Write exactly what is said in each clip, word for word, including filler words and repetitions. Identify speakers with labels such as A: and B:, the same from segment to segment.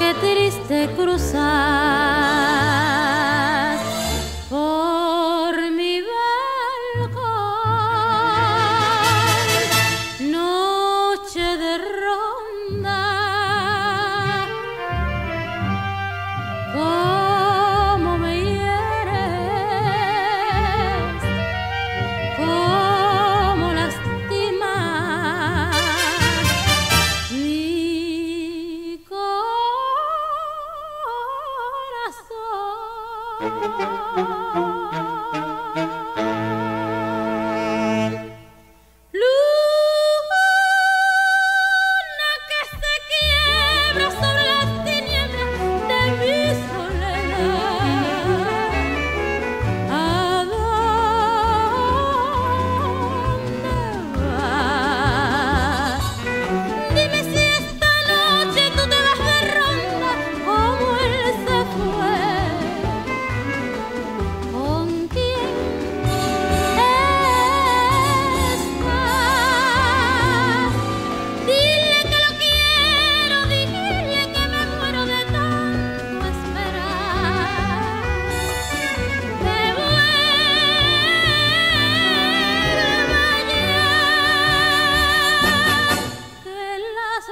A: qué triste cruzas por mi balcón, noche de ronda, cómo me hieres, cómo lastimas mi corazón. Luna que se quiebra sobre las tinieblas de mi soledad, ¿a dónde vas? Dime si esta noche tú te vas de ronda como él se fue. ¿Con quién estás? Dile que lo quiero, dile que me muero de tanto esperar. Que vuelva ya, que las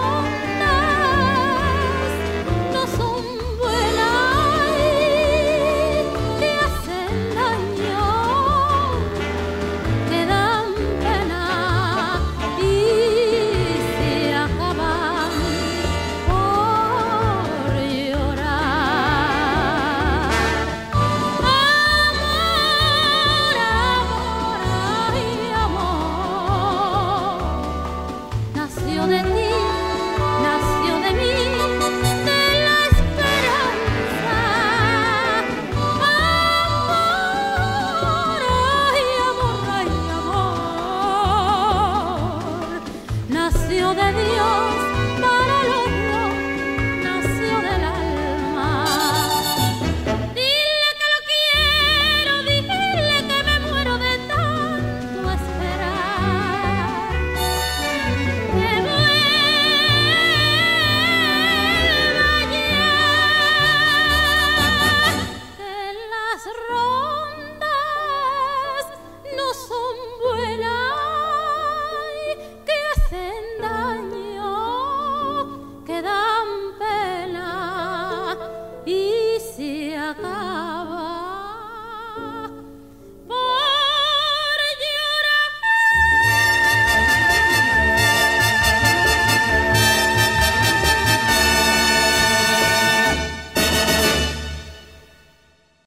A: rondas no son buenas y que hacen daño, que dan pena y se acaban por llorar. Amor, amor, ay, amor, nació de ti, nació de mí, de la esperanza. Amor, ay, amor, ay, amor, nació de Dios para los dos, nació del alma. Dile que lo quiero, dile que me muero de tanto esperar. Que vuelva ya, que las rondas no son buenas y que hacen daño, que dan pena y se acaban